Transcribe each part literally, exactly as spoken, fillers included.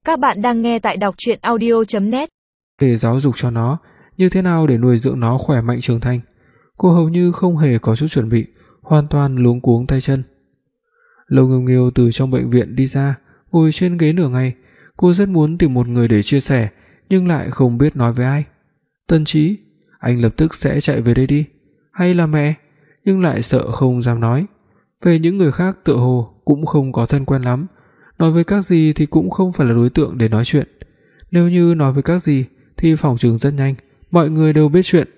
Các bạn đang nghe tại đọc truyện audio chấm net. Để giáo dục cho nó, như thế nào để nuôi dưỡng nó khỏe mạnh trưởng thành. Cô hầu như không hề có chút chuẩn bị, hoàn toàn luống cuống tay chân. Lâu Nghiêu Nghiêu từ trong bệnh viện đi ra, ngồi trên ghế nửa ngày, cô rất muốn tìm một người để chia sẻ, nhưng lại không biết nói với ai. Tân Chí, anh lập tức sẽ chạy về đây đi, hay là mẹ, nhưng lại sợ không dám nói. Về những người khác tựa hồ cũng không có thân quen lắm, nói với các gì thì cũng không phải là đối tượng để nói chuyện. Nếu như nói với các gì thì phỏng chừng rất nhanh mọi người đều biết chuyện.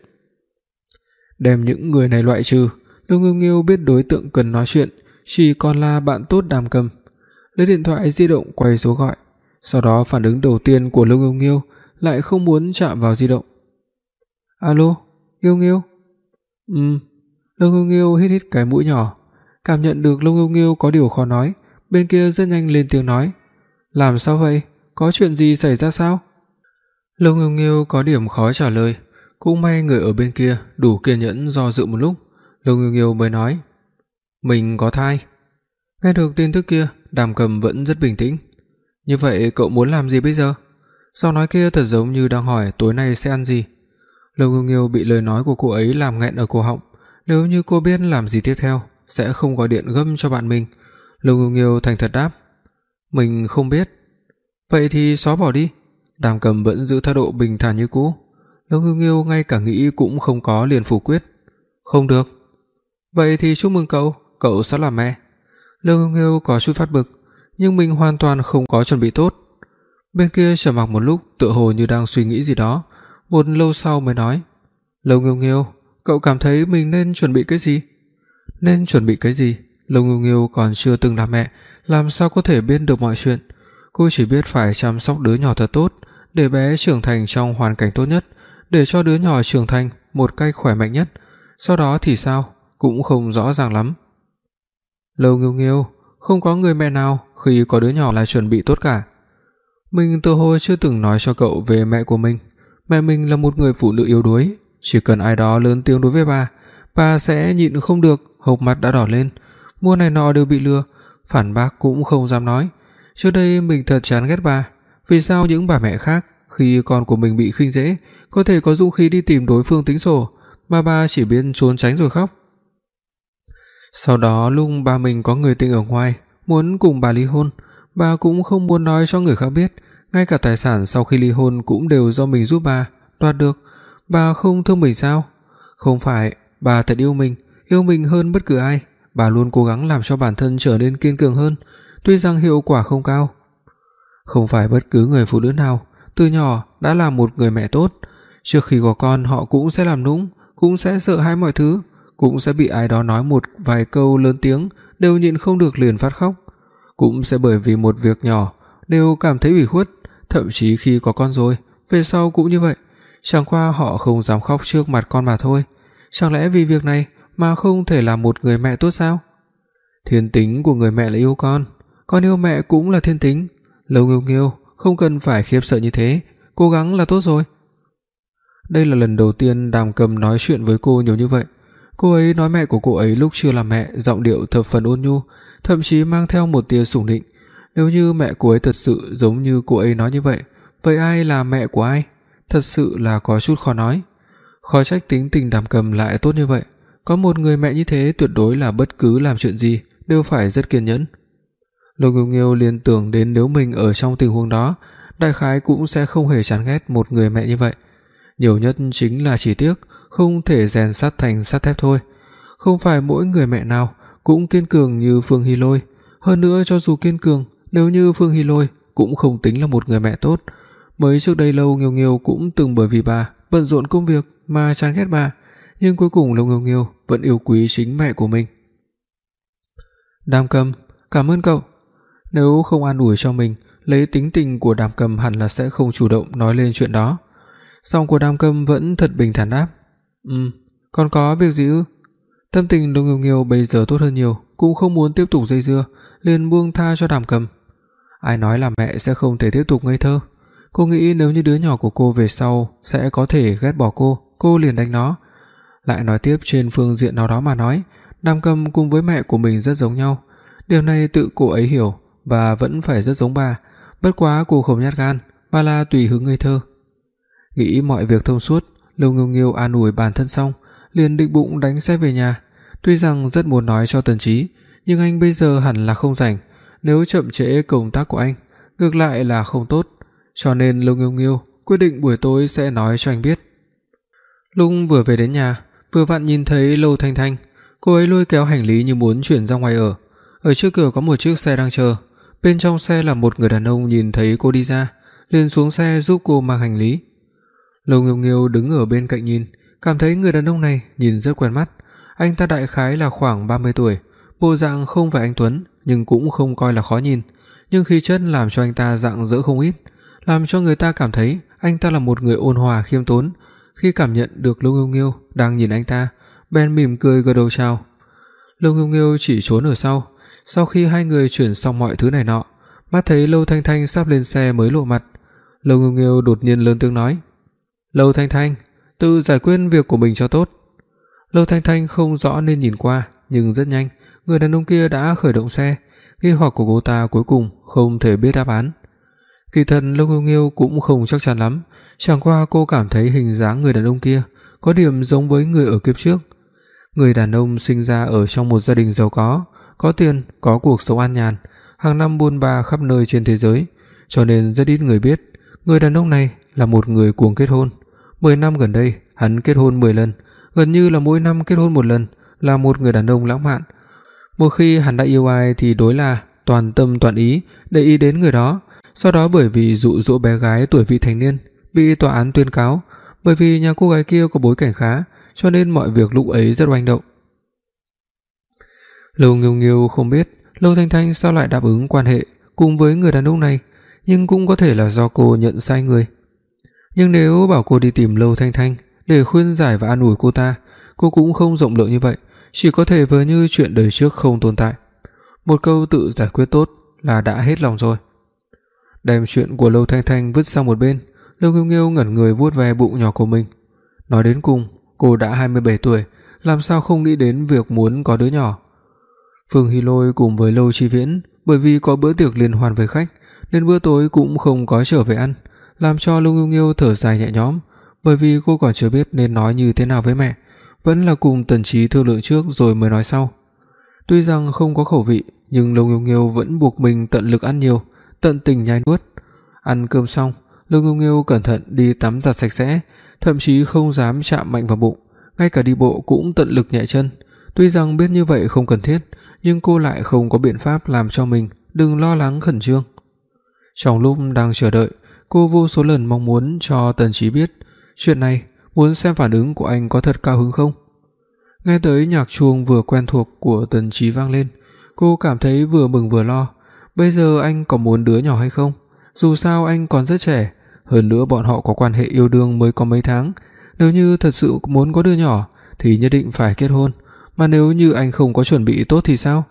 Đem những người này loại trừ, Lâu Nghiêu Nghiêu biết đối tượng cần nói chuyện chỉ còn là bạn tốt Đàm Cầm. Lấy điện thoại di động quay số gọi, sau đó phản ứng đầu tiên của Lâu Nghiêu Nghiêu lại không muốn chạm vào di động. "Alo, Nghiêu Nghiêu?" "Ừm." Lâu Nghiêu Nghiêu hít hít cái mũi nhỏ, cảm nhận được Lâu Nghiêu Nghiêu có điều khó nói, bên kia rất nhanh lên tiếng nói: "Làm sao vậy? Có chuyện gì xảy ra sao?" Lâu Nghiêu Nghiêu có điểm khó trả lời, cũng may người ở bên kia đủ kiên nhẫn do dự một lúc, Lâu Nghiêu Nghiêu mới nói: "Mình có thai." Nghe được tin tức kia, Đàm Cầm vẫn rất bình tĩnh. "Như vậy cậu muốn làm gì bây giờ?" Giọng nói kia thật giống như đang hỏi tối nay sẽ ăn gì. Lâu Nghiêu Nghiêu bị lời nói của cô ấy làm nghẹn ở cổ họng, nếu như cô biết làm gì tiếp theo, sẽ không gọi điện gấp cho bạn mình. Lâu Nghiêu Nghiêu thành thật đáp: "Mình không biết." "Vậy thì xóa bỏ đi." Đàm Cầm vẫn giữ thái độ bình thản như cũ. Lâu Nghiêu Nghiêu ngay cả nghĩ cũng không có liền phủ quyết: "Không được." "Vậy thì chúc mừng cậu, cậu sẽ làm mẹ." Lâu Nghiêu Nghiêu có chút phát bực, nhưng mình hoàn toàn không có chuẩn bị tốt. Bên kia trầm mặc một lúc, tựa hồ như đang suy nghĩ gì đó, một lâu sau mới nói: "Lâu Nghiêu Nghiêu, cậu cảm thấy mình nên chuẩn bị cái gì?" "Nên chuẩn bị cái gì?" Lâu Nghiêu Nghiêu còn chưa từng làm mẹ, làm sao có thể biết được mọi chuyện. Cô chỉ biết phải chăm sóc đứa nhỏ thật tốt, để bé trưởng thành trong hoàn cảnh tốt nhất, để cho đứa nhỏ trưởng thành một cách khỏe mạnh nhất. Sau đó thì sao, cũng không rõ ràng lắm. "Lâu Nghiêu Nghiêu, không có người mẹ nào khi có đứa nhỏ là chuẩn bị tốt cả. Mình tự hồ chưa từng nói cho cậu về mẹ của mình. Mẹ mình là một người phụ nữ yếu đuối, chỉ cần ai đó lớn tiếng đối với bà, bà sẽ nhịn không được, hốc mắt đã đỏ lên, mua này nọ đều bị lừa, phản bác cũng không dám nói. Trước đây mình thật chán ghét bà, vì sao những bà mẹ khác khi con của mình bị khinh dễ có thể có dũng khí đi tìm đối phương tính sổ, mà bà chỉ biết trốn tránh rồi khóc. Sau đó lúc ba mình có người tình ở ngoài, muốn cùng bà ly hôn, bà cũng không muốn nói cho người khác biết, ngay cả tài sản sau khi ly hôn cũng đều do mình giúp bà đoạt được. Bà không thương mình sao? Không phải, bà thật yêu mình, yêu mình hơn bất cứ ai. Bà luôn cố gắng làm cho bản thân trở nên kiên cường hơn, tuy rằng hiệu quả không cao. Không phải bất cứ người phụ nữ nào từ nhỏ đã là một người mẹ tốt, trước khi có con họ cũng sẽ làm nũng, cũng sẽ sợ hãi mọi thứ, cũng sẽ bị ai đó nói một vài câu lớn tiếng đều nhịn không được liền phát khóc, cũng sẽ bởi vì một việc nhỏ đều cảm thấy ủy khuất, thậm chí khi có con rồi, về sau cũng như vậy, chẳng qua họ không dám khóc trước mặt con mà thôi. Chẳng lẽ vì việc này mà không thể là một người mẹ tốt sao? Thiên tính của người mẹ là yêu con, con yêu mẹ cũng là thiên tính. Lâu Nghiêu Nghiêu, không cần phải khiếp sợ như thế, cố gắng là tốt rồi. Đây là lần đầu tiên Đàm Cầm nói chuyện với cô nhiều như vậy. Cô ấy nói mẹ của cô ấy lúc chưa làm mẹ, giọng điệu thập phần ôn nhu, thậm chí mang theo một tia sủng nịnh. Nếu như mẹ cô ấy thật sự giống như cô ấy nói như vậy, vậy ai là mẹ của ai? Thật sự là có chút khó nói. Khó trách tính tình Đàm Cầm lại tốt như vậy, có một người mẹ như thế tuyệt đối là bất cứ làm chuyện gì đều phải rất kiên nhẫn. Lâu Nghiêu Nghiêu liên tưởng đến nếu mình ở trong tình huống đó, đại khái cũng sẽ không hề chán ghét một người mẹ như vậy. Nhiều nhất chính là chỉ tiếc không thể rèn sắt thành sắt thép thôi. Không phải mỗi người mẹ nào cũng kiên cường như Phương Hy Lôi, hơn nữa cho dù kiên cường, nếu như Phương Hy Lôi cũng không tính là một người mẹ tốt. Mới trước đây Lâu Nghiêu Nghiêu cũng từng bởi vì bà bận rộn công việc mà chán ghét bà, nhưng cuối cùng Lâu Nghiêu Nghiêu vẫn yêu quý chính mẹ của mình. "Đàm Cầm, cảm ơn cậu." Nếu không an ủi cho mình, lấy tính tình của Đàm Cầm hẳn là sẽ không chủ động nói lên chuyện đó. Giọng của Đàm Cầm vẫn thật bình thản đáp: "Ừm, còn có việc gì ư?" Tâm tình Lâu Nghiêu Nghiêu bây giờ tốt hơn nhiều, cũng không muốn tiếp tục dây dưa, liền buông tha cho Đàm Cầm. Ai nói là mẹ sẽ không thể tiếp tục ngây thơ. Cô nghĩ nếu như đứa nhỏ của cô về sau sẽ có thể ghét bỏ cô, cô liền đánh nó. Lại nói tiếp, trên phương diện nào đó mà nói, Đàm Cầm cùng với mẹ của mình rất giống nhau. Điều này tự cô ấy hiểu, và vẫn phải rất giống bà, bất quá cô không nhát gan, mà là tùy hứng ngây thơ. Nghĩ mọi việc thông suốt, Lâu Nghiêu Nghiêu an ủi bản thân xong, liền định bụng đánh xe về nhà. Tuy rằng rất muốn nói cho Tần Chí, nhưng anh bây giờ hẳn là không rảnh, nếu chậm trễ công tác của anh, ngược lại là không tốt, cho nên Lâu Nghiêu Nghiêu quyết định buổi tối sẽ nói cho anh biết. Lúc vừa về đến nhà, vừa vặn nhìn thấy Lâu Thanh Thanh, cô ấy lôi kéo hành lý như muốn chuyển ra ngoài ở. Ở trước cửa có một chiếc xe đang chờ, bên trong xe là một người đàn ông nhìn thấy cô đi ra, liền xuống xe giúp cô mang hành lý. Lâu Nghiêu Nghiêu đứng ở bên cạnh nhìn, cảm thấy người đàn ông này nhìn rất quen mắt. Anh ta đại khái là khoảng ba mươi tuổi, bộ dạng không phải anh tuấn, nhưng cũng không coi là khó nhìn, nhưng khí chất làm cho anh ta rạng rỡ không ít, làm cho người ta cảm thấy anh ta là một người ôn hòa khiêm tốn. Khi cảm nhận được Lâu Nghiêu Nghiêu đang nhìn anh ta, bèn mỉm cười gật đầu chào. Lâu Nghiêu Nghiêu chỉ trốn ở sau. Sau khi hai người chuyển xong mọi thứ này nọ, mắt thấy Lâu Thanh Thanh sắp lên xe mới lộ mặt. Lâu Nghiêu Nghiêu đột nhiên lớn tiếng nói: "Lâu Thanh Thanh, tự giải quyết việc của mình cho tốt." Lâu Thanh Thanh không rõ nên nhìn qua, nhưng rất nhanh, người đàn ông kia đã khởi động xe. Nghi hoặc của cô ta cuối cùng không thể biết đáp án. Kỳ thật Lâu Nghiêu Nghiêu cũng không chắc chắn lắm, chẳng qua cô cảm thấy hình dáng người đàn ông kia có điểm giống với người ở kiếp trước. Người đàn ông sinh ra ở trong một gia đình giàu có, có tiền, có cuộc sống an nhàn, hàng năm buôn ba khắp nơi trên thế giới, cho nên rất ít người biết người đàn ông này là một người cuồng kết hôn. mười năm gần đây, hắn kết hôn mười lần, gần như là mỗi năm kết hôn một lần, là một người đàn ông lãng mạn. Một khi hắn đã yêu ai thì đối là toàn tâm toàn ý để ý đến người đó. Sau đó bởi vì dụ dỗ bé gái tuổi vị thành niên, bị tòa án tuyên cáo. Bởi vì nhà cô gái kia có bối cảnh khá, cho nên mọi việc lúc ấy rất oanh động. Lâu Nghiêu Nghiêu không biết Lâu Thanh Thanh sao lại đáp ứng quan hệ cùng với người đàn ông này, nhưng cũng có thể là do cô nhận sai người. Nhưng nếu bảo cô đi tìm Lâu Thanh Thanh để khuyên giải và an ủi cô ta, cô cũng không rộng lượng như vậy, chỉ có thể vờ như chuyện đời trước không tồn tại. Một câu tự giải quyết tốt là đã hết lòng rồi. Đem chuyện của Lâu Thanh Thanh vứt sang một bên, Lâu Nghiêu Nghiêu ngẩn người vuốt ve bụng nhỏ của mình. Nói đến cùng, cô đã hai mươi bảy tuổi, làm sao không nghĩ đến việc muốn có đứa nhỏ. Phương Hy Lôi cùng với Lâu Chi Viễn bởi vì có bữa tiệc liên hoan với khách, nên bữa tối cũng không có trở về ăn, làm cho Lâu Nghiêu Nghiêu thở dài nhẹ nhõm, bởi vì cô còn chưa biết nên nói như thế nào với mẹ, vẫn là cùng Tần Chí thương lượng trước rồi mới nói sau. Tuy rằng không có khẩu vị, nhưng Lâu Nghiêu Nghiêu vẫn buộc mình tận lực ăn nhiều, tận tình nhai nuốt. Ăn cơm xong, Lâu Nghiêu Nghiêu cẩn thận đi tắm giặt sạch sẽ, thậm chí không dám chạm mạnh vào bụng, ngay cả đi bộ cũng tận lực nhẹ chân. Tuy rằng biết như vậy không cần thiết, nhưng cô lại không có biện pháp làm cho mình đừng lo lắng khẩn trương. Trong lúc đang chờ đợi, cô vô số lần mong muốn cho Tần Chí biết chuyện này, muốn xem phản ứng của anh có thật cao hứng không. Nghe tới nhạc chuông vừa quen thuộc của Tần Chí vang lên, cô cảm thấy vừa mừng vừa lo. Bây giờ anh có muốn đứa nhỏ hay không? Dù sao anh còn rất trẻ, hơn nữa bọn họ có quan hệ yêu đương mới có mấy tháng, nếu như thật sự muốn có đứa nhỏ thì nhất định phải kết hôn, mà nếu như anh không có chuẩn bị tốt thì sao?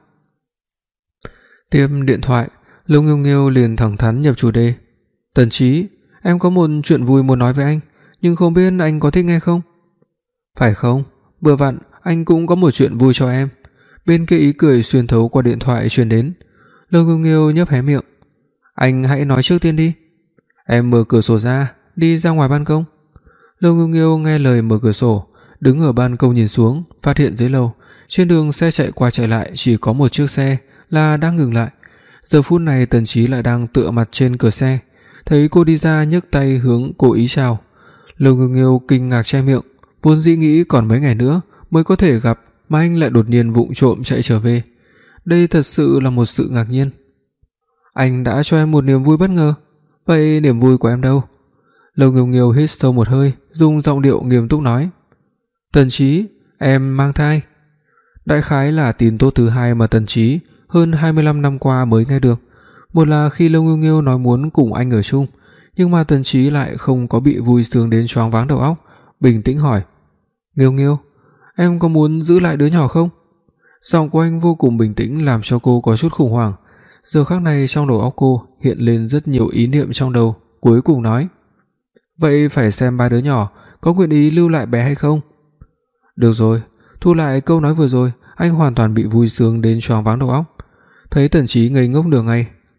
Tiếp điện thoại, Lâu Nghiêu Nghiêu liền thẳng thắn nhập chủ đề. "Tần Chí, em có một chuyện vui muốn nói với anh, nhưng không biết anh có thích nghe không?" "Phải không? Vừa vặn anh cũng có một chuyện vui cho em." Bên kia ý cười xuyên thấu qua điện thoại truyền đến. Lâu Nghiêu Nghiêu nhếch hé miệng. "Anh hãy nói trước tiên đi." "Em mở cửa sổ ra, đi ra ngoài ban công." Lâu Nghiêu Nghiêu nghe lời mở cửa sổ, đứng ở ban công nhìn xuống, phát hiện dưới lầu, trên đường xe chạy qua chạy lại chỉ có một chiếc xe là đang ngừng lại. Giờ phút này Tần Chí lại đang tựa mặt trên cửa xe, thấy cô đi ra nhấc tay hướng cô ý chào. Lâu Nghiêu Nghiêu kinh ngạc che miệng, vốn dĩ nghĩ còn mấy ngày nữa mới có thể gặp, mà anh lại đột nhiên vụng trộm chạy trở về. Đây thật sự là một sự ngạc nhiên. "Anh đã cho em một niềm vui bất ngờ. Vậy niềm vui của em đâu?" Lâu Nghiêu Nghiêu hít sâu một hơi, dùng giọng điệu nghiêm túc nói. "Tần Chí, em mang thai." Đại khái là tin tốt thứ hai mà Tần Chí hơn hai mươi lăm năm qua mới nghe được. Một là khi Lâu Nghiêu Nghiêu nói muốn cùng anh ở chung, nhưng mà Tần Chí lại không có bị vui sướng đến choáng váng đầu óc, bình tĩnh hỏi: "Nghiêu Nghiêu, em có muốn giữ lại đứa nhỏ không?" Giọng của anh vô cùng bình tĩnh làm cho cô có chút khủng hoảng. Giờ khắc này trong đầu óc cô hiện lên rất nhiều ý niệm trong đầu, cuối cùng nói: "Vậy phải xem ba đứa nhỏ có nguyện ý lưu lại bé hay không." "Được rồi." Thu lại câu nói vừa rồi, anh hoàn toàn bị vui sướng đến choáng váng đầu óc. Thấy Tần Chí ngây ngốc nửa ngày,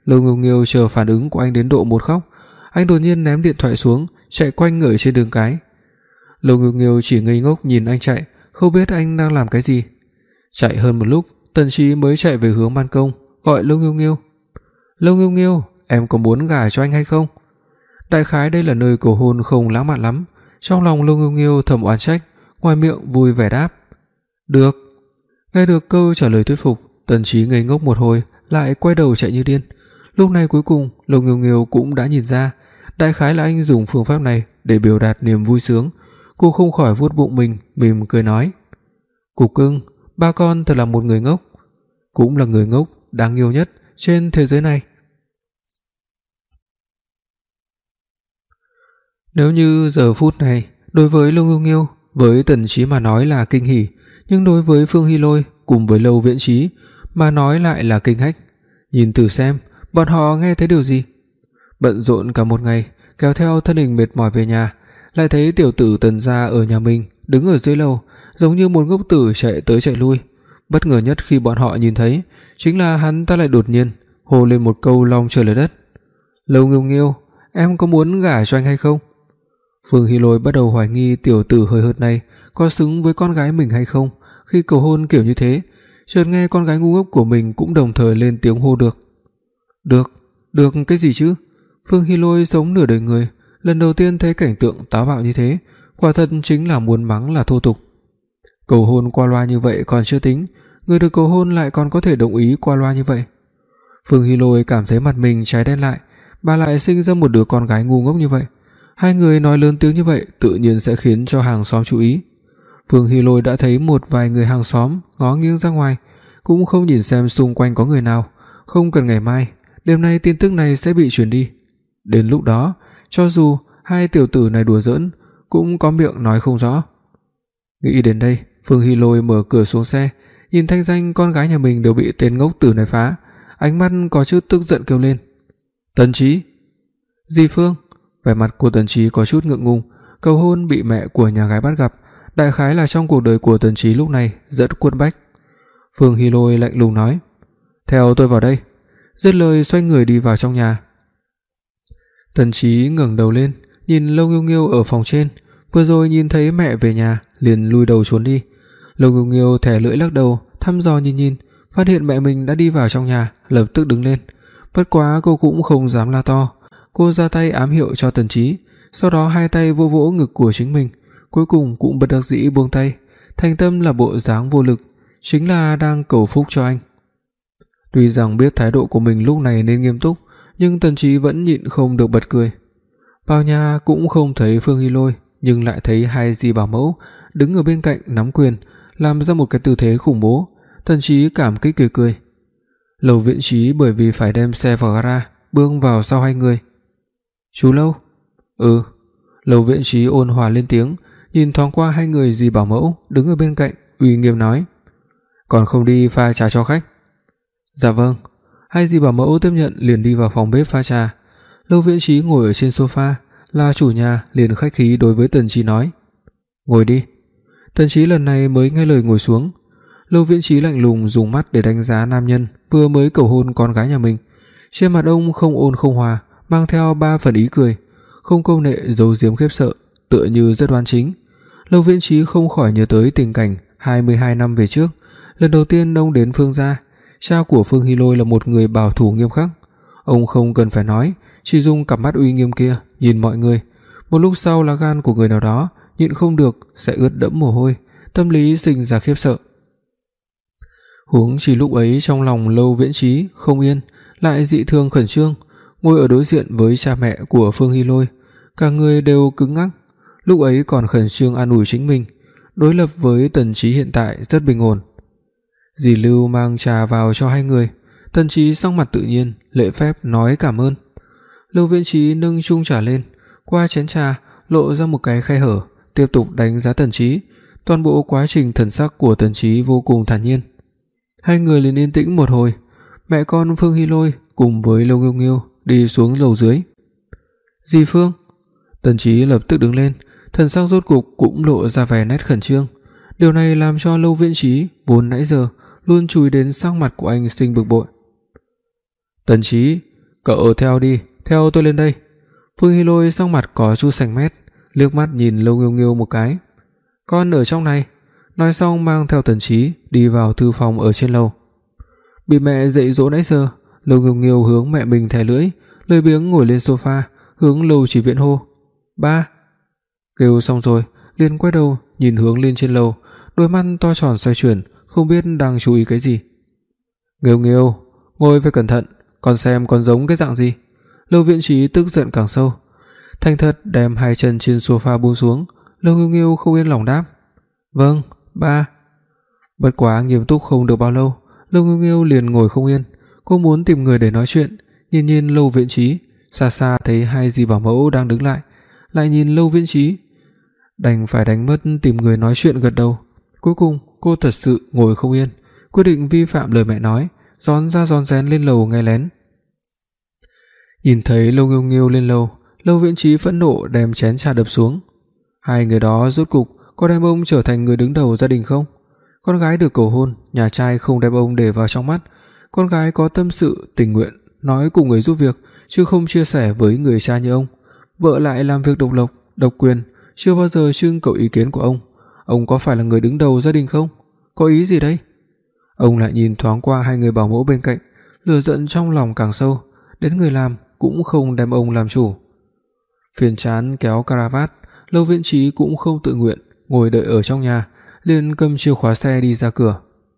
Lâu Nghiêu Nghiêu chờ phản ứng của anh đến độ một khóc, anh đột nhiên ném điện thoại xuống, chạy quanh ở trên đường cái. Lâu Nghiêu Nghiêu chỉ ngây ngốc nhìn anh chạy, không biết anh đang làm cái gì. Chạy hơn một lúc, Tần Chí mới chạy về hướng ban công, gọi Lâu Nghiêu Nghiêu. "Lâu Nghiêu Nghiêu, em có muốn gả cho anh hay không?" Đại khái đây là nơi cầu hôn không lãng mạn lắm, trong lòng Lâu Nghiêu Nghiêu thầm oán trách, ngoài miệng vui vẻ đáp: "Được." Nghe được câu trả lời thuyết phục, Tần Chí ngây ngốc một hồi, lại quay đầu chạy như điên. Lúc này cuối cùng, Lâu Nghiêu Nghiêu cũng đã nhìn ra, đại khái là anh dùng phương pháp này để biểu đạt niềm vui sướng. Cô không khỏi vuốt bụng mình, mỉm cười nói: "Cục cưng, ba con thật là một người ngốc, cũng là người ngốc đáng yêu nhất trên thế giới này." Nếu như giờ phút này, đối với Lâu Nghiêu Nghiêu, với Tần Chí mà nói là kinh hỉ, nhưng đối với Phương Hi Lôi cùng với Lâu Viễn Chí mà nói lại là kinh hách. Nhìn thử xem, bọn họ nghe thấy điều gì? Bận rộn cả một ngày, kéo theo thân hình mệt mỏi về nhà, lại thấy tiểu tử Tần gia ở nhà mình đứng ở dưới lầu, giống như một ngốc tử chạy tới chạy lui. Bất ngờ nhất khi bọn họ nhìn thấy, chính là hắn ta lại đột nhiên hô lên một câu long trời lở đất: "Lâu Nghiêu Nghiêu, em có muốn gả cho anh hay không?" Phương Hi Lôi bắt đầu hoài nghi tiểu tử hơi hợt này có xứng với con gái mình hay không, khi cầu hôn kiểu như thế, chợt nghe con gái ngu ngốc của mình cũng đồng thời lên tiếng hô được. Được, được cái gì chứ? Phương Hi Lôi sống nửa đời người, lần đầu tiên thấy cảnh tượng táo bạo như thế, quả thật chính là muốn mắng là thô tục. Cầu hôn qua loa như vậy còn chưa tính, người được cầu hôn lại còn có thể đồng ý qua loa như vậy. Phương Hi Lôi cảm thấy mặt mình cháy đen lại, bà lại sinh ra một đứa con gái ngu ngốc như vậy. Hai người nói lớn tiếng như vậy tự nhiên sẽ khiến cho hàng xóm chú ý. Phương Hi Lôi đã thấy một vài người hàng xóm ngó nghiêng ra ngoài, cũng không nhìn xem xung quanh có người nào, không cần ngày mai, đêm nay tin tức này sẽ bị truyền đi. Đến lúc đó, cho dù hai tiểu tử này đùa giỡn, cũng có miệng nói không rõ. Nghĩ đến đây, Phương Hi Lôi mở cửa xuống xe, nhìn thanh danh con gái nhà mình đều bị tên ngốc tử này phá, ánh mắt có chút tức giận kêu lên: "Tần Chí!" "Dì Phương?" Vẻ mặt của Tần Chí có chút ngượng ngùng, cầu hôn bị mẹ của nhà gái bắt gặp, đại khái là trong cuộc đời của Tần Chí lúc này rất cuốn bách. Phương Hi Lôi lạnh lùng nói: "Theo tôi vào đây." Dứt lời xoay người đi vào trong nhà. Tần Chí ngẩng đầu lên, nhìn Lâu Nghiêu Nghiêu ở phòng trên, vừa rồi nhìn thấy mẹ về nhà, liền lùi đầu trốn đi. Lâu Nghiêu Nghiêu thè lưỡi lắc đầu, thăm dò nhìn nhìn, phát hiện mẹ mình đã đi vào trong nhà, lập tức đứng lên. Bất quá cô cũng không dám la to, cô giơ tay ám hiệu cho Tần Chí, sau đó hai tay vỗ vỗ ngực của chính mình, cuối cùng cũng bất đắc dĩ buông tay, thành tâm là bộ dáng vô lực, chính là đang cầu phúc cho anh. Tuy rằng biết thái độ của mình lúc này nên nghiêm túc, nhưng Tần Chí vẫn nhịn không được bật cười. Vào nhà cũng không thấy Phương Hi Lôi, nhưng lại thấy hai dì bảo mẫu đứng ở bên cạnh nắm quyền, làm ra một cái tư thế khủng bố. Tần Chí cảm kích cười cười. Lầu Viễn Chí bởi vì phải đem xe vào gara, bước vào sau hai người. "Chú Lâu?" "Ừ." Lầu Viễn Chí ôn hòa lên tiếng, nhìn thoáng qua hai người dì bảo mẫu đứng ở bên cạnh, uy nghiêm nói: "Còn không đi pha trà cho khách?" "Dạ vâng." Hai dì bảo mẫu tiếp nhận liền đi vào phòng bếp pha trà. Lâu Viễn Chí ngồi ở trên sofa, là chủ nhà liền khách khí đối với Tần Chí nói: "Ngồi đi." Tần Chí lần này mới nghe lời ngồi xuống. Lâu Viễn Chí lạnh lùng dùng mắt để đánh giá nam nhân vừa mới cầu hôn con gái nhà mình. Trên mặt ông không ôn không hòa, mang theo ba phần ý cười, không câu nệ giấu giếm khiếp sợ, tựa như rất đoan chính. Lâu Viễn Chí không khỏi nhớ tới tình cảnh hai mươi hai năm về trước, lần đầu tiên ông đến Phương gia, cha của Phương Hi Lôi là một người bảo thủ nghiêm khắc. Ông không cần phải nói, chỉ dùng cặp mắt uy nghiêm kia nhìn mọi người, một lúc sau lá gan của người nào đó nhịn không được sẽ ướt đẫm mồ hôi, tâm lý sinh ra khiếp sợ. Huống chỉ lúc ấy trong lòng Lâu Viễn Chí không yên, lại dị thường khẩn trương, ngồi ở đối diện với cha mẹ của Phương Hi Lôi, cả người đều cứng ngắc, lúc ấy còn khẩn trương an ủi chính mình, đối lập với Tần Chí hiện tại rất bình ổn. Dì Lưu mang trà vào cho hai người, Tần Chí sắc mặt tự nhiên, lễ phép nói cảm ơn. Lâu Viễn Chí nâng chung trà lên, qua chén trà lộ ra một cái khe hở, tiếp tục đánh giá Tần Chí. Toàn bộ quá trình thần sắc của Tần Chí vô cùng thản nhiên. Hai người liền yên tĩnh một hồi, mẹ con Phương Hi Lôi cùng với Lâu Nghiêu Nghiêu đi xuống lầu dưới. "Dì Phương." Tần Chí lập tức đứng lên, thần sắc rốt cục cũng lộ ra vẻ nét khẩn trương. Điều này làm cho Lâu Viễn Chí vốn nãy giờ luôn chùi đến sắc mặt của anh sinh bực bội. "Tần Chí, "Cậu theo đi, theo tôi lên đây." Phương Hi Lôi sắc mặt có chút xanh mét, liếc mắt nhìn Lâu Nghiêu Nghiêu một cái. "Con ở trong này." Nói xong mang theo Tần Chí đi vào thư phòng ở trên lầu. Bị mẹ dạy dỗ nãy giờ, Lâu Nghiêu Nghiêu hướng mẹ mình thè lưỡi, lười biếng ngồi lên sofa, hướng Lâu Chỉ Viễn hô: "Ba." Kêu xong rồi, liền quay đầu nhìn hướng lên trên lầu, đôi mắt to tròn xoay chuyển, không biết đang chú ý cái gì. "Nghiêu Nghiêu, ngồi phải cẩn thận, con xem con giống cái dạng gì." Lâu Viễn Chí tức giận càng sâu, thành thật đem hai chân trên sofa buông xuống. Lâu Nghiêu Nghiêu không yên lòng đáp: "Vâng, ba." Bất quá nghiêm túc không được bao lâu, Lâu Nghiêu Nghiêu liền ngồi không yên, cô muốn tìm người để nói chuyện, nhìn nhìn Lâu Viễn Chí, xa xa thấy hai dì bảo mẫu đang đứng lại, lại nhìn Lâu Viễn Chí, đành phải đánh mất tìm người nói chuyện gật đầu. Cuối cùng, cô thật sự ngồi không yên, quyết định vi phạm lời mẹ nói, rón ra rón rén lên lầu nghe lén. Nhìn thấy Lâu Nghiêu Nghiêu lên lầu, Lâu Viễn Chí phẫn nộ đem chén trà đập xuống. Hai người đó rốt cục có đem ông trở thành người đứng đầu gia đình không? Con gái được cầu hôn, nhà trai không đem ông để vào trong mắt. Con gái có tâm sự tình nguyện nói cùng người giúp việc, chứ không chia sẻ với người cha như ông. Vợ lại làm việc độc lập, độc quyền, chưa bao giờ trưng cầu ý kiến của ông. Ông có phải là người đứng đầu gia đình không? Có ý gì đây? Ông lại nhìn thoáng qua hai người bảo mẫu bên cạnh, lửa giận trong lòng càng sâu, đến người làm cũng không đem ông làm chủ. Phiền chán kéo caravat, Lâu Viễn Chí cũng không tự nguyện ngồi đợi ở trong nhà, liền cầm chìa khóa xe đi ra cửa.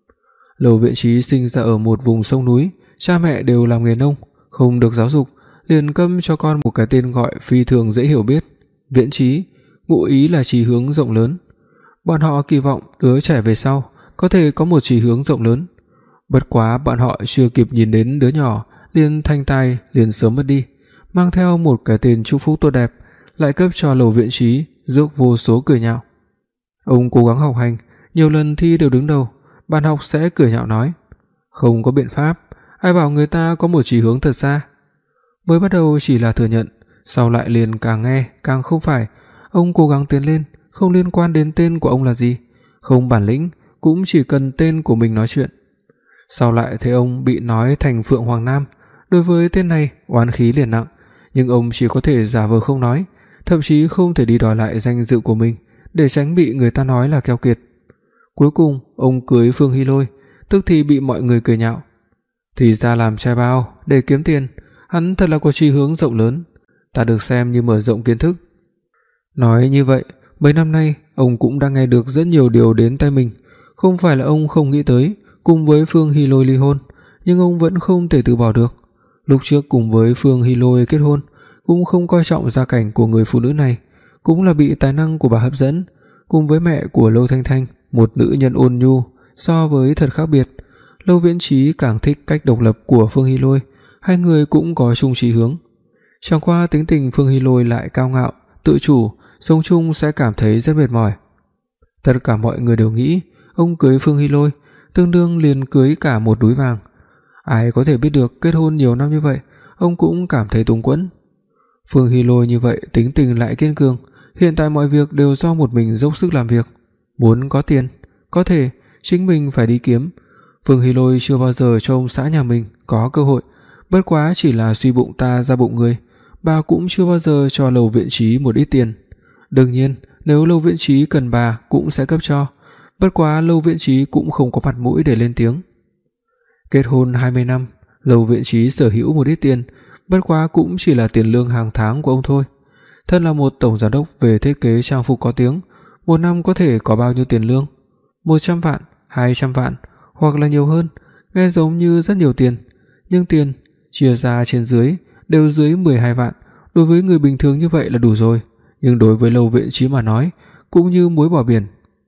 Lâu Viễn Chí sinh ra ở một vùng sông núi, cha mẹ đều làm nghề nông, không được giáo dục, liền câm cho con một cái tên gọi phi thường dễ hiểu biết, Viễn Chí, ngụ ý là chí hướng rộng lớn. Bọn họ kỳ vọng đứa trẻ về sau có thể có một chí hướng rộng lớn. Bất quá bọn họ chưa kịp nhìn đến đứa nhỏ liền thanh tai liền sớm mất đi, mang theo một cái tên chúc phúc tốt đẹp, lại cấp cho Lâu Viễn Chí rước vô số cười nhạo. Ông cố gắng học hành, nhiều lần thi đều đứng đầu, bạn học sẽ cười nhạo nói: "Không có biện pháp, ai bảo người ta có một chí hướng thật xa." Mới bắt đầu chỉ là thừa nhận, sau lại liền càng nghe càng không phải. Ông cố gắng tiến lên, không liên quan đến tên của ông là gì, không bản lĩnh cũng chỉ cần tên của mình nói chuyện. Sau lại thấy ông bị nói thành Phượng Hoàng Nam, đối với tên này oán khí liền nặng, nhưng ông chỉ có thể giả vờ không nói, thậm chí không thể đi đòi lại danh dự của mình để tránh bị người ta nói là keo kiệt. Cuối cùng, ông cưới Phương Hi Lôi, tức thì bị mọi người cười nhạo. Thì ra làm trai bao để kiếm tiền, hắn thật là có chí hướng rộng lớn, ta được xem như mở rộng kiến thức. Nói như vậy, mấy năm nay ông cũng đã nghe được rất nhiều điều đến tai mình, không phải là ông không nghĩ tới cùng với Phương Hi Lôi ly hôn, nhưng ông vẫn không thể từ bỏ được. Lúc trước cùng với Phương Hi Lôi kết hôn, cũng không coi trọng gia cảnh của người phụ nữ này, cũng là bị tài năng của bà hấp dẫn, cùng với mẹ của Lâu Thanh Thanh, một nữ nhân ôn nhu, so với thật khác biệt. Lâu Viễn Chí càng thích cách độc lập của Phương Hi Lôi, hai người cũng có chung chí hướng. Chẳng qua tính tình Phương Hi Lôi lại cao ngạo, tự chủ, sống chung sẽ cảm thấy rất mệt mỏi. Tất cả mọi người đều nghĩ ông cưới Phương Hi Lôi tương đương liền cưới cả một núi vàng. Ai có thể biết được kết hôn nhiều năm như vậy, ông cũng cảm thấy túng quẫn. Phương Hi Lôi như vậy tính tình lại kiên cường, hiện tại mọi việc đều do một mình dốc sức làm việc. Muốn có tiền, có thể chính mình phải đi kiếm. Phương Hi Lôi chưa bao giờ cho ông xã nhà mình có cơ hội, bất quá chỉ là suy bụng ta ra bụng người. Bà cũng chưa bao giờ cho Lâu Viễn Chí một ít tiền. Đương nhiên, nếu Lâu Viễn Chí cần bà cũng sẽ cấp cho, bất quá Lâu Viễn Chí cũng không có mặt mũi để lên tiếng. Kết hôn hai mươi năm, Lâu Viễn Chí sở hữu một ít tiền, bất quá cũng chỉ là tiền lương hàng tháng của ông thôi. Thân là một tổng giám đốc về thiết kế trang phục có tiếng, một năm có thể có bao nhiêu tiền lương? một trăm vạn, hai trăm vạn, hoặc là nhiều hơn, nghe giống như rất nhiều tiền, nhưng tiền chia ra trên dưới đều dưới mười hai vạn, đối với người bình thường như vậy là đủ rồi, nhưng đối với Lâu Viễn Chí mà nói, cũng như muối bỏ biển.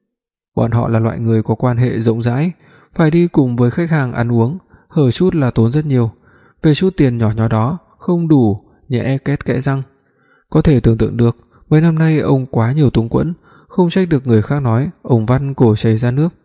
Bọn họ là loại người có quan hệ rộng rãi, phải đi cùng với khách hàng ăn uống, hở chút là tốn rất nhiều, về chút tiền nhỏ nhỏ đó không đủ nhẽ két kẽ răng. Có thể tưởng tượng được, mấy năm nay ông quá nhiều túng quẫn, không trách được người khác nói ông vắt cổ chảy ra nước.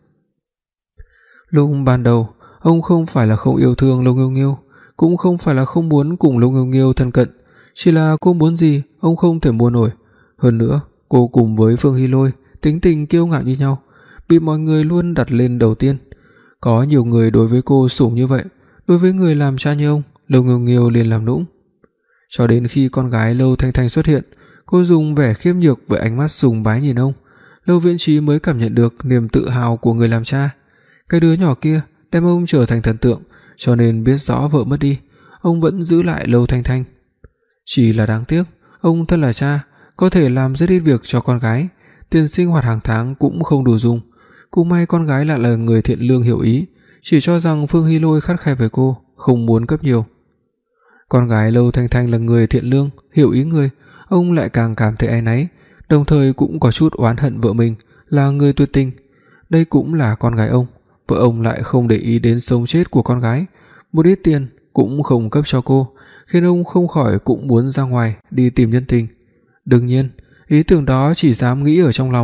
Lúc ban đầu, ông không phải là không yêu thương Lâu Nghiêu Nghiêu, cũng không phải là không muốn cùng Lâu Nghiêu Nghiêu thân cận, chỉ là cô muốn gì ông không thể mua nổi. Hơn nữa, cô cùng với Phương Hi Lôi tính tình kiêu ngạo như nhau, bị mọi người luôn đặt lên đầu tiên. Có nhiều người đối với cô sủng như vậy, đối với người làm cha như ông Lâu Nghiêu Nghiêu liền làm nũng. Cho đến khi con gái Lâu Thanh Thanh xuất hiện, cô dùng vẻ khiếp nhược với ánh mắt sùng bái nhìn ông, Lâu Viễn Trí mới cảm nhận được niềm tự hào của người làm cha. Cái đứa nhỏ kia đem ông trở thành thần tượng, cho nên biết rõ vợ mất đi, ông vẫn giữ lại Lâu Thanh Thanh. Chỉ là đáng tiếc, ông thân là cha, có thể làm rất ít việc cho con gái, tiền sinh hoạt hàng tháng cũng không đủ dùng. Cũng may con gái lại là người thiện lương hiểu ý, chỉ cho rằng Phương Hy Lôi khắt khe với cô, không muốn cấp nhiều. Con gái Lâu Thanh Thanh là người thiện lương, hiểu ý người, ông lại càng cảm thấy áy náy, đồng thời cũng có chút oán hận vợ mình là người tuyệt tình. Đây cũng là con gái ông, vợ ông lại không để ý đến sống chết của con gái, một ít tiền cũng không cấp cho cô, khiến ông không khỏi cũng muốn ra ngoài đi tìm nhân tình. Đương nhiên, ý tưởng đó chỉ dám nghĩ ở trong lòng.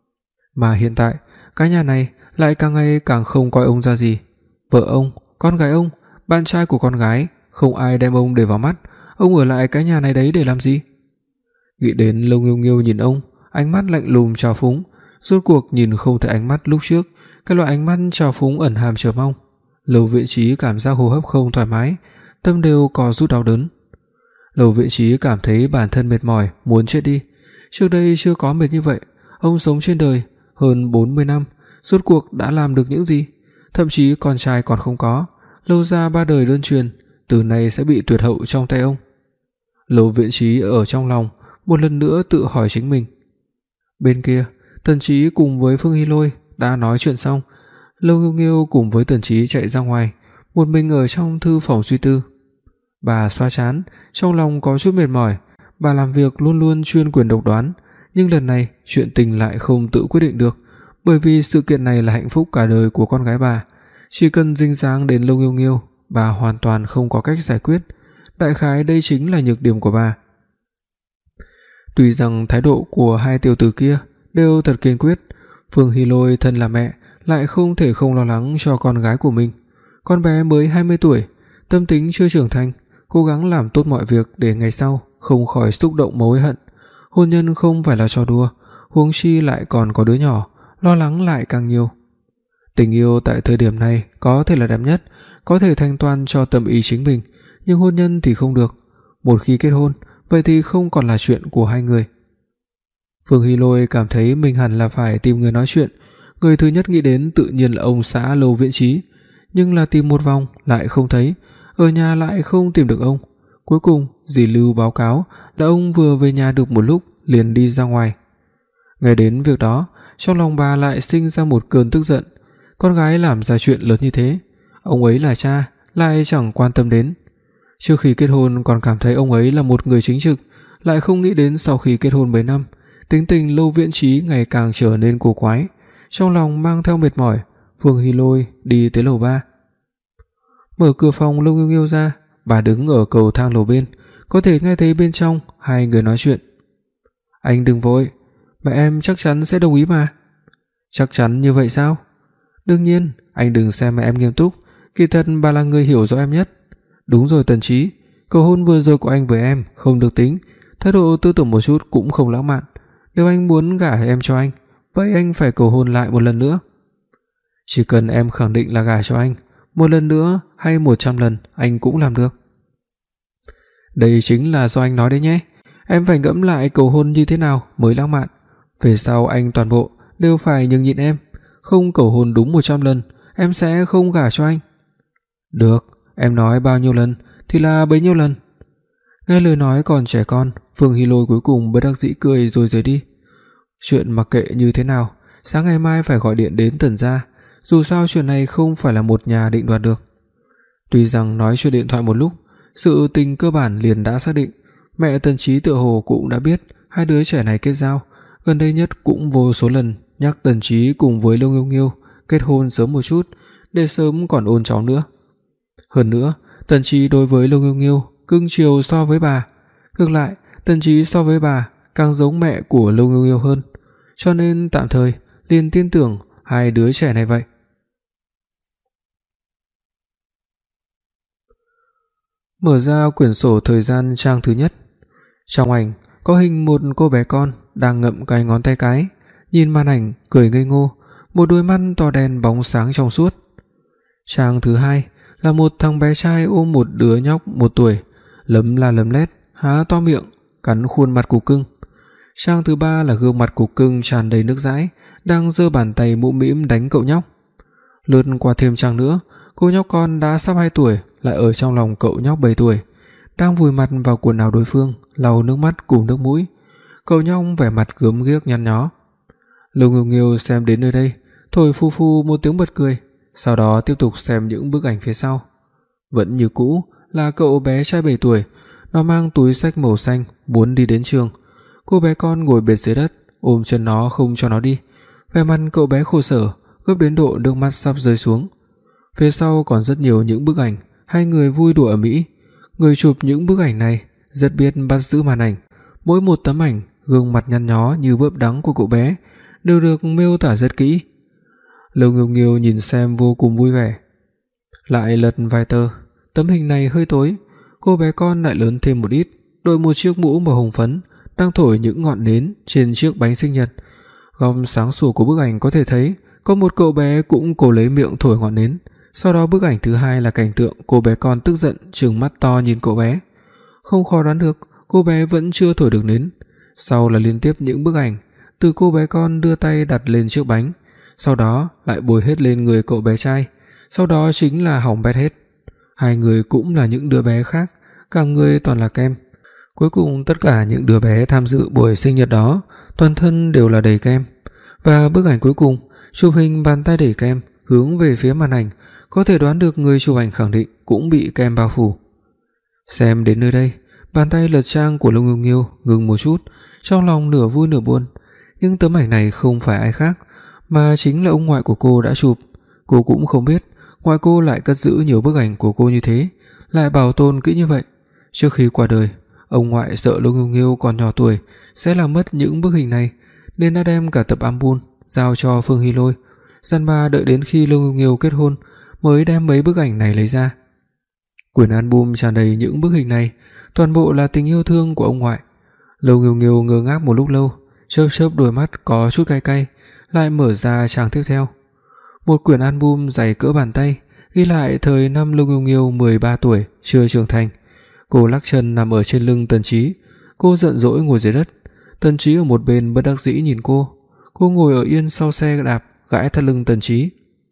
Mà hiện tại, cái nhà này lại càng ngày càng không coi ông ra gì. Vợ ông, con gái ông, bạn trai của con gái, không ai đem ông để vào mắt, ông ở lại cái nhà này đấy để làm gì? Nghĩ đến Lâu Nghiêu Nghiêu nhìn ông, ánh mắt lạnh lùng trào phúng, rốt cuộc nhìn không thấy ánh mắt lúc trước, cái loại ánh mắt trào phúng ẩn hàm chờ mong. Lâu Viễn Trí cảm giác hô hấp không thoải mái, tâm đều co rút đau đớn. Lâu Viễn Trí cảm thấy bản thân mệt mỏi, muốn chết đi. Trước đây chưa có mệt như vậy, ông sống trên đời hơn bốn mươi năm, rốt cuộc đã làm được những gì? Thậm chí con trai còn không có, Lâu gia ba đời đơn truyền, từ nay sẽ bị tuyệt hậu trong tay ông. Lâu Viễn Trí ở trong lòng một lần nữa tự hỏi chính mình. Bên kia, Tần Chí cùng với Phương Hy Lôi đã nói chuyện xong, Lâu Nghiêu Nghiêu cùng với Tần Chí chạy ra ngoài, một mình ở trong thư phòng suy tư. Bà xoa trán, trong lòng có chút mệt mỏi, bà làm việc luôn luôn chuyên quyền độc đoán, nhưng lần này chuyện tình lại không tự quyết định được, bởi vì sự kiện này là hạnh phúc cả đời của con gái bà, chỉ cần dính dáng đến Lâu Nghiêu Nghiêu, bà hoàn toàn không có cách giải quyết, đại khái đây chính là nhược điểm của bà. Tuy rằng thái độ của hai tiểu tử kia đều thật kiên quyết, Phương Hy Lôi thân là mẹ lại không thể không lo lắng cho con gái của mình. Con bé mới hai mươi tuổi, tâm tính chưa trưởng thành, cố gắng làm tốt mọi việc để ngày sau không khỏi xúc động mà hối hận. Hôn nhân không phải là trò đùa, huống chi lại còn có đứa nhỏ, lo lắng lại càng nhiều. Tình yêu tại thời điểm này có thể là đẹp nhất, có thể thanh toán cho tâm ý chính mình, nhưng hôn nhân thì không được. Một khi kết hôn, vậy thì không còn là chuyện của hai người. Phương Hy Lôi cảm thấy mình hẳn là phải tìm người nói chuyện, người thứ nhất nghĩ đến tự nhiên là ông xã Lâu Viễn Trí, nhưng là tìm một vòng lại không thấy, ở nhà lại không tìm được ông. Cuối cùng, dì Lưu báo cáo là ông vừa về nhà được một lúc liền đi ra ngoài. Nghe đến việc đó, trong lòng bà lại sinh ra một cơn tức giận. Con gái làm ra chuyện lớn như thế, ông ấy là cha lại chẳng quan tâm đến. Trước khi kết hôn còn cảm thấy ông ấy là một người chính trực, lại không nghĩ đến sau khi kết hôn mấy năm, tính tình Lâu Viễn Trí ngày càng trở nên cổ quái. Trong lòng mang theo mệt mỏi, Phương Hy Lôi đi tới lầu ba. Mở cửa phòng Lâu Nghiêu Nghiêu ra, bà đứng ở cầu thang lầu bên, có thể nghe thấy bên trong hai người nói chuyện. Anh đừng vội, mẹ em chắc chắn sẽ đồng ý mà. Chắc chắn như vậy sao? Đương nhiên, anh đừng xem mẹ em nghiêm túc, kỳ thật bà là người hiểu rõ em nhất. Đúng rồi Tần Chí, cầu hôn vừa rồi của anh với em không được tính, thái độ tư tưởng một chút cũng không lãng mạn. Nếu anh muốn gả em cho anh, vậy anh phải cầu hôn lại một lần nữa. Chỉ cần em khẳng định là gả cho anh, một lần nữa hay một trăm lần anh cũng làm được. Đây chính là do anh nói đấy nhé. Em phải ngẫm lại cầu hôn như thế nào mới lãng mạn. Về sau anh toàn bộ đều phải nhường nhịn em, không cầu hôn đúng một trăm lần, em sẽ không gả cho anh. Được, em nói bao nhiêu lần thì là bấy nhiêu lần. Nghe lời nói còn trẻ con, Phương Hy Lôi cuối cùng bất đắc dĩ cười rồi rời đi. Chuyện mặc kệ như thế nào, sáng ngày mai phải gọi điện đến Tần gia, dù sao chuyện này không phải là một nhà định đoạt được. Tuy rằng nói chuyện điện thoại một lúc, sự tình cơ bản liền đã xác định, mẹ Tần Chí tựa hồ cũng đã biết hai đứa trẻ này kết giao, gần đây nhất cũng vô số lần nhắc Tần Chí cùng với Lâu Nghiêu Nghiêu kết hôn sớm một chút, để sớm còn ôn cháu nữa. Hơn nữa, Tần Chí đối với Lâu Nghiêu Nghiêu cưng chiều so với bà, ngược lại, Tần Chí so với bà càng giống mẹ của Lâu Nghiêu Nghiêu hơn, cho nên tạm thời liền tin tưởng hai đứa trẻ này vậy. Mở ra quyển sổ thời gian trang thứ nhất. Trong ảnh có hình một cô bé con đang ngậm cái ngón tay cái, nhìn màn ảnh cười ngây ngô, một đôi mắt to đen bóng sáng trong suốt. Trang thứ hai là một thằng bé trai ôm một đứa nhóc một tuổi, lấm la lấm lét, há to miệng, cắn khuôn mặt cục cưng. Trang thứ ba là gương mặt cục cưng tràn đầy nước dãi, đang giơ bàn tay mũm mĩm đánh cậu nhóc. Lướt qua thêm trang nữa, cô nhóc con đã sắp hai tuổi lại ở trong lòng cậu nhóc bảy tuổi, đang vùi mặt vào quần áo đối phương, lau nước mắt cùng nước mũi. Cậu nhóc vẻ mặt gớm ghiếc nhăn nhó. Lô Nghiêu Nghiêu xem đến nơi đây, thổi phu phu một tiếng bật cười, sau đó tiếp tục xem những bức ảnh phía sau. Vẫn như cũ là cậu bé trai bảy tuổi, nó mang túi xách màu xanh muốn đi đến trường. Cô bé con ngồi bệt dưới đất, ôm chân nó không cho nó đi. Vẻ mặt cậu bé khổ sở, gấp đến độ nước mắt sắp rơi xuống. Phía sau còn rất nhiều những bức ảnh hai người vui đùa ở Mỹ. Người chụp những bức ảnh này rất biết bắt giữ màn ảnh. Mỗi một tấm ảnh, gương mặt nhăn nhó như vớp đắng của cậu bé đều được miêu tả rất kỹ. Lô Nghiêu Nghiêu nhìn xem vô cùng vui vẻ. Lại lật vài tờ, tấm hình này hơi tối, cô bé con lại lớn thêm một ít, đội một chiếc mũ màu hồng phấn, đang thổi những ngọn nến trên chiếc bánh sinh nhật. Góc sáng sủa của bức ảnh có thể thấy có một cậu bé cũng cố lấy miệng thổi ngọn nến. Sau đó bức ảnh thứ hai là cảnh tượng cô bé con tức giận trừng mắt to nhìn cậu bé. Không khó đoán được, cô bé vẫn chưa thổi được nến. Sau là liên tiếp những bức ảnh từ cô bé con đưa tay đặt lên chiếc bánh, sau đó lại bôi hết lên người cậu bé trai, sau đó chính là hỏng bét hết. Hai người cũng là những đứa bé khác, cả người toàn là kem. Cuối cùng tất cả những đứa bé tham dự buổi sinh nhật đó toàn thân đều là đầy kem. Và bức ảnh cuối cùng, chụp hình bàn tay đầy kem hướng về phía màn ảnh, có thể đoán được người chụp ảnh khẳng định cũng bị kem bao phủ. Xem đến nơi đây, bàn tay lật trang của Lô Nghiêu Nghiêu ngừng một chút, trong lòng nửa vui nửa buồn. Nhưng tấm ảnh này không phải ai khác, mà chính là ông ngoại của cô đã chụp. Cô cũng không biết ngoại cô lại cất giữ nhiều bức ảnh của cô như thế, lại bảo tồn kỹ như vậy. Trước khi qua đời, ông ngoại sợ Lô Nghiêu Nghiêu còn nhỏ tuổi sẽ làm mất những bức hình này, nên đã đem cả tập album giao cho Phương Hy Lôi, dặn bà đợi đến khi Lô Nghiêu Nghiêu kết hôn mới đem mấy bức ảnh này lấy ra. Quyển album tràn đầy những bức hình này, toàn bộ là tình yêu thương của ông ngoại. Lô Nghiêu Nghiêu ngơ ngác một lúc lâu, chớp chớp đôi mắt có chút cay cay, lại mở ra trang tiếp theo. Một quyển album dày cỡ bàn tay, ghi lại thời năm Lô Nghiêu Nghiêu mười ba tuổi, chưa trưởng thành. Cô lắc chân nằm ở trên lưng Tần Chí, cô giận dỗi ngồi dưới đất. Tần Chí ở một bên bất đắc dĩ nhìn cô. Cô ngồi ở yên sau xe đạp, gãi thắt lưng Tần Chí.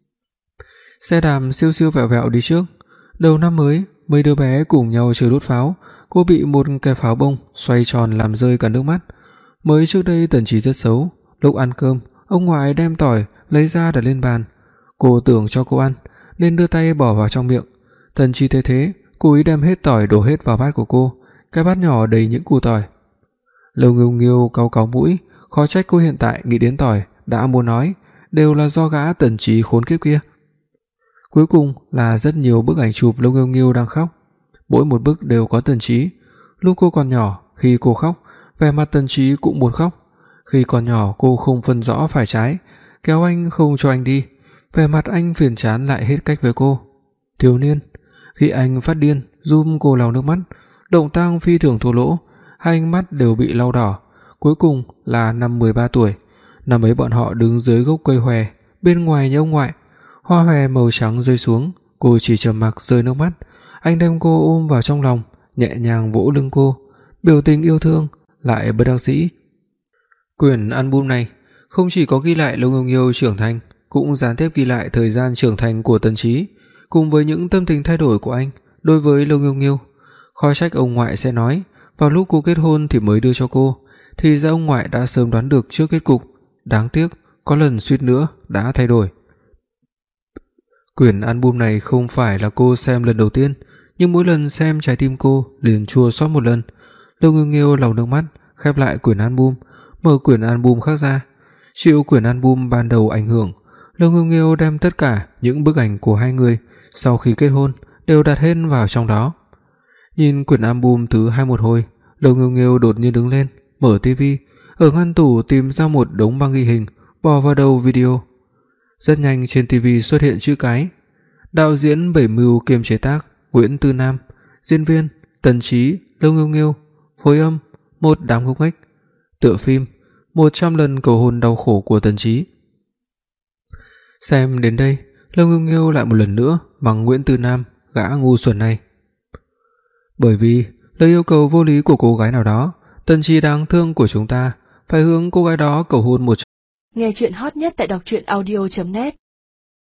Xe đạp siêu siêu vẹo vẹo đi trước. Đầu năm mới, mấy đứa bé cùng nhau chơi đốt pháo, cô bị một cái pháo bông xoay tròn làm rơi cả nước mắt. Mới trước đây Tần Chí rất xấu, lúc ăn cơm, ông ngoại đem tỏi lấy ra đặt lên bàn. Cô tưởng cho cô ăn nên đưa tay bỏ vào trong miệng. Tần Chí thấy thế, cố ý đem hết tỏi đổ hết vào bát của cô, cái bát nhỏ đầy những củ tỏi. Lô Nghiêu Nghiêu cau cau mũi, khó trách cô hiện tại nghĩ đến tỏi đã muốn nói, đều là do gã Tần Chí khốn kiếp kia. Cuối cùng là rất nhiều bức ảnh chụp Lô Nghiêu Nghiêu đang khóc. Mỗi một bức đều có Tần Chí. Lúc cô còn nhỏ, khi cô khóc, vẻ mặt Tần Chí cũng buồn khóc. Khi còn nhỏ cô không phân rõ phải trái, kéo anh không cho anh đi, vẻ mặt anh phiền chán lại hết cách với cô. Thiếu niên, khi anh phát điên giúp cô lau nước mắt, động tác phi thường thô lỗ, hai ánh mắt đều bị lau đỏ. Cuối cùng là năm mười ba tuổi, năm ấy bọn họ đứng dưới gốc cây hòe bên ngoài nhà ông ngoại. Hoa hòe màu trắng rơi xuống, cô chỉ trầm mặc rơi nước mắt. Anh đem cô ôm vào trong lòng, nhẹ nhàng vỗ lưng cô, biểu tình yêu thương lại bất đắc dĩ. Quyển album này không chỉ có ghi lại Lô Nghiêu Nghiêu trưởng thành, cũng gián tiếp ghi lại thời gian trưởng thành của Tần Chí, cùng với những tâm tình thay đổi của anh đối với Lô Nghiêu Nghiêu. Khó trách ông ngoại sẽ nói vào lúc cô kết hôn thì mới đưa cho cô, thì ra ông ngoại đã sớm đoán được trước kết cục. Đáng tiếc, có lần suýt nữa đã thay đổi. Quyển album này không phải là cô xem lần đầu tiên, nhưng mỗi lần xem trái tim cô liền chua xót một lần. Lô Nghiêu Nghiêu lau nước mắt, khép lại quyển album, mở quyển album khác ra. Chịu quyển album ban đầu ảnh hưởng, Lô Nghiêu Nghiêu đem tất cả những bức ảnh của hai người sau khi kết hôn đều đặt hết vào trong đó. Nhìn quyển album thứ hai một hồi, Lô Nghiêu Nghiêu đột nhiên đứng lên, mở tivi, ở ngăn tủ tìm ra một đống băng ghi hình, bỏ vào đầu video. Rất nhanh trên tivi xuất hiện chữ cái: đạo diễn Bảy Mưu kiêm chế tác Nguyễn Tư Nam, diễn viên Tần Chí, Lô Nghiêu Nghiêu, phối âm một đám ngốc nghếch, tựa phim một trăm lần cầu hôn đau khổ của Tần Chí. Xem đến đây, Lô Nghiêu Nghiêu lại một lần nữa mắng Nguyễn Tư Nam gã ngu xuẩn này. Bởi vì lời yêu cầu vô lý của cô gái nào đó, Tần trí đáng thương của chúng ta phải hướng cô gái đó cầu hôn một. Nghe truyện hot nhất tại đọc truyện audio chấm net